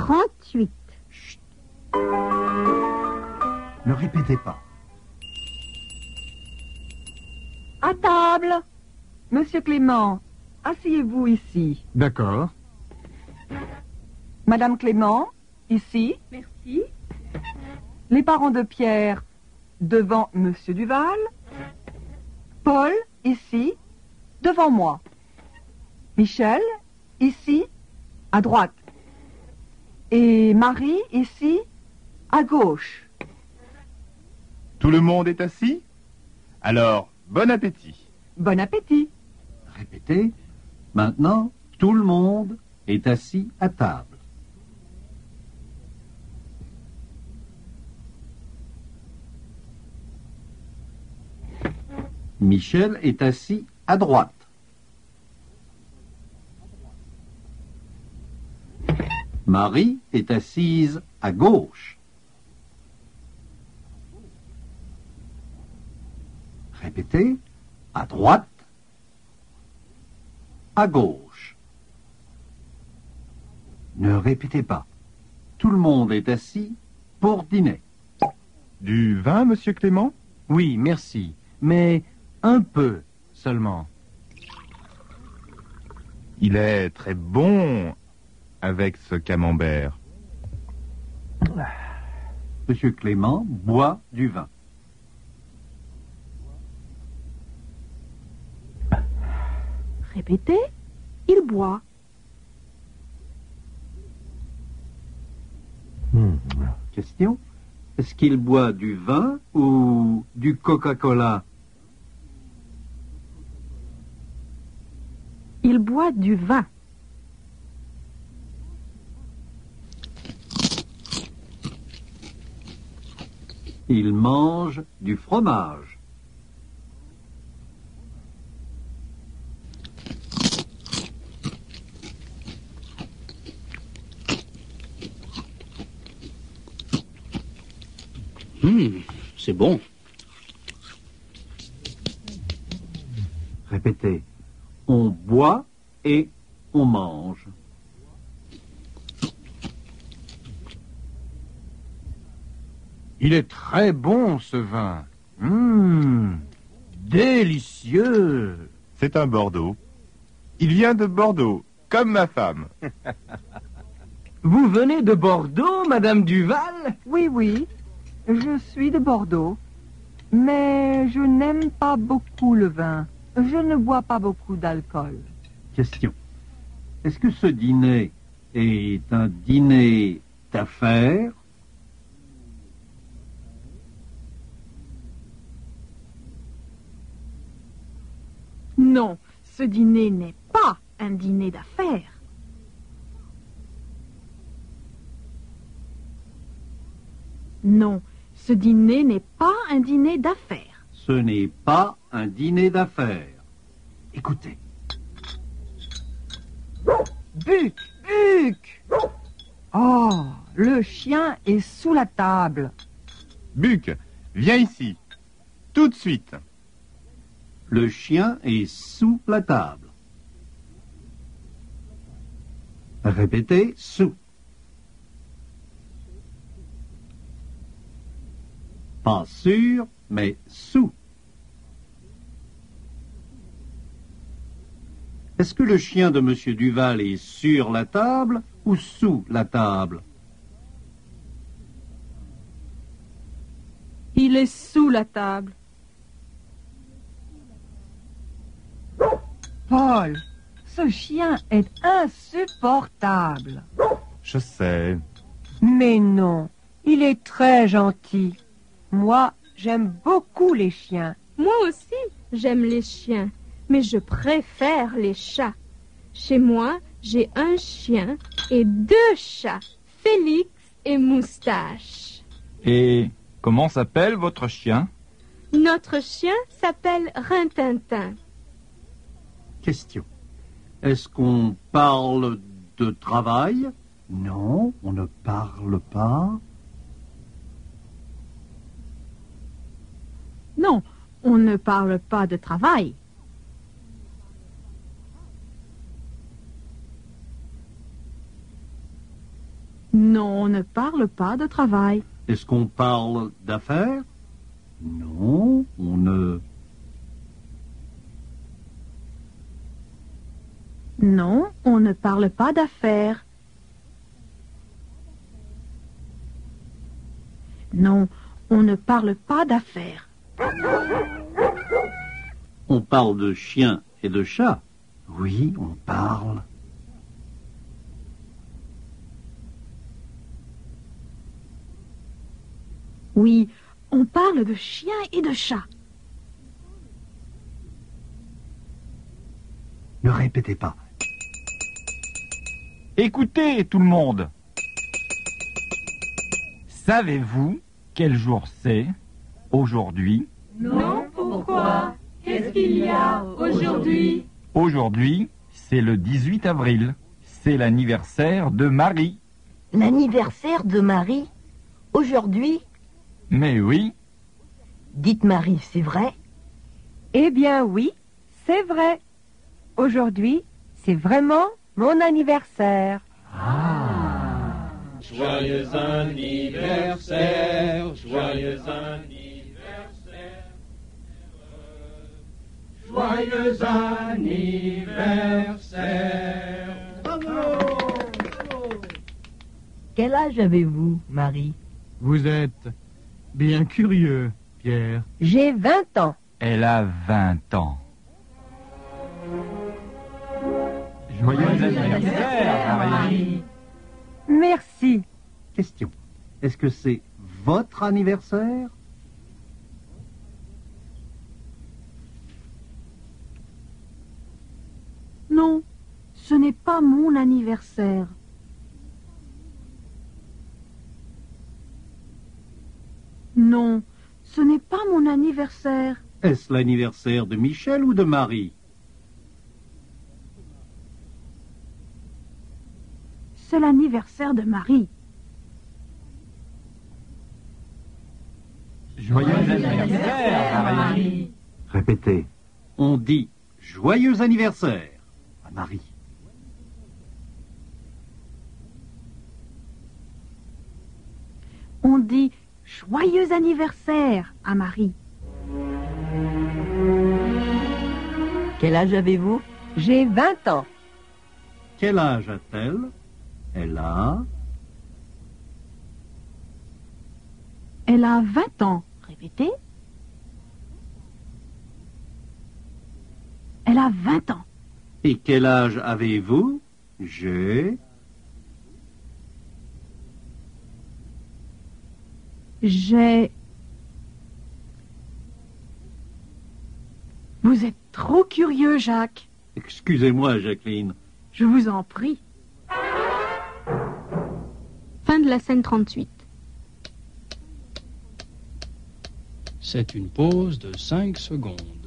38. Chut. Ne répétez pas. À table. Monsieur Clément, asseyez-vous ici. D'accord. Madame Clément, ici. Merci. Les parents de Pierre, devant Monsieur Duval. Paul, ici, devant moi. Michel, ici, à droite. Et Marie, ici, à gauche. Tout le monde est assis? Alors, bon appétit. Bon appétit. Répétez. Maintenant, tout le monde est assis à table. Michel est assis à droite. Marie est assise à gauche. Répétez. À droite. À gauche. Ne répétez pas. Tout le monde est assis pour dîner. Du vin, monsieur Clément? Oui, merci. Mais un peu seulement. Il est très bon avec ce camembert. Monsieur Clément boit du vin. Répétez. Il boit. Question. Est-ce qu'il boit du vin ou du Coca-Cola? Il boit du vin. Il mange du fromage. C'est bon. Répétez. On boit et on mange. Il est très bon, ce vin. Délicieux. C'est un Bordeaux. Il vient de Bordeaux, comme ma femme. Vous venez de Bordeaux, Madame Duval? Oui, oui, je suis de Bordeaux. Mais je n'aime pas beaucoup le vin. Je ne bois pas beaucoup d'alcool. Question. Est-ce que ce dîner est un dîner d'affaires? Non, ce dîner n'est pas un dîner d'affaires. Non, ce dîner n'est pas un dîner d'affaires. Ce n'est pas un dîner d'affaires. Écoutez. Buc, buc. Oh, le chien est sous la table. Buc, viens ici. Tout de suite. Le chien est sous la table. Répétez, sous. Pas sur, mais sous. Est-ce que le chien de Monsieur Duval est sur la table ou sous la table? Il est sous la table. Paul, ce chien est insupportable. Je sais. Mais non, il est très gentil. Moi, j'aime beaucoup les chiens. Moi aussi, j'aime les chiens, mais je préfère les chats. Chez moi, j'ai un chien et 2 chats, Félix et Moustache. Et comment s'appelle votre chien? Notre chien s'appelle Rintintin. Question. Est-ce qu'on parle de travail? Non, on ne parle pas. Non, on ne parle pas de travail. Non, on ne parle pas de travail. Est-ce qu'on parle d'affaires? Non, on ne... Non, on ne parle pas d'affaires. Non, on ne parle pas d'affaires. On parle de chien et de chat. Oui, on parle. Oui, on parle de chiens et de chats. Ne répétez pas. Écoutez, tout le monde. Savez-vous quel jour c'est aujourd'hui? Non, pourquoi? Qu'est-ce qu'il y a aujourd'hui? Aujourd'hui, c'est le 18 avril. C'est l'anniversaire de Marie. L'anniversaire de Marie? Aujourd'hui? Mais oui, Dites Marie, c'est vrai? Eh bien oui, c'est vrai. Aujourd'hui, c'est vraiment mon anniversaire. Joyeux anniversaire, joyeux anniversaire, joyeux anniversaire. Quel âge avez-vous, Marie? Vous êtes bien curieux, Pierre. J'ai 20 ans. elle a 20 ans. Joyeux anniversaire, Marie. Merci. Question. Est-ce que c'est votre anniversaire? Non, ce n'est pas mon anniversaire. Non, ce n'est pas mon anniversaire. Est-ce l'anniversaire de Michel ou de Marie? C'est l'anniversaire de Marie. Joyeux anniversaire, Marie. Répétez. On dit joyeux anniversaire à Marie. On dit joyeux anniversaire à Marie. Quel âge avez-vous? J'ai 20 ans. Quel âge a-t-elle? Elle a... Elle a 20 ans. Répétez. Elle a 20 ans. Et quel âge avez-vous? J'ai... J'ai... Vous êtes trop curieux, Jacques. Excusez-moi, Jacqueline. Je vous en prie. Fin de la scène 38. C'est une pause de 5 secondes.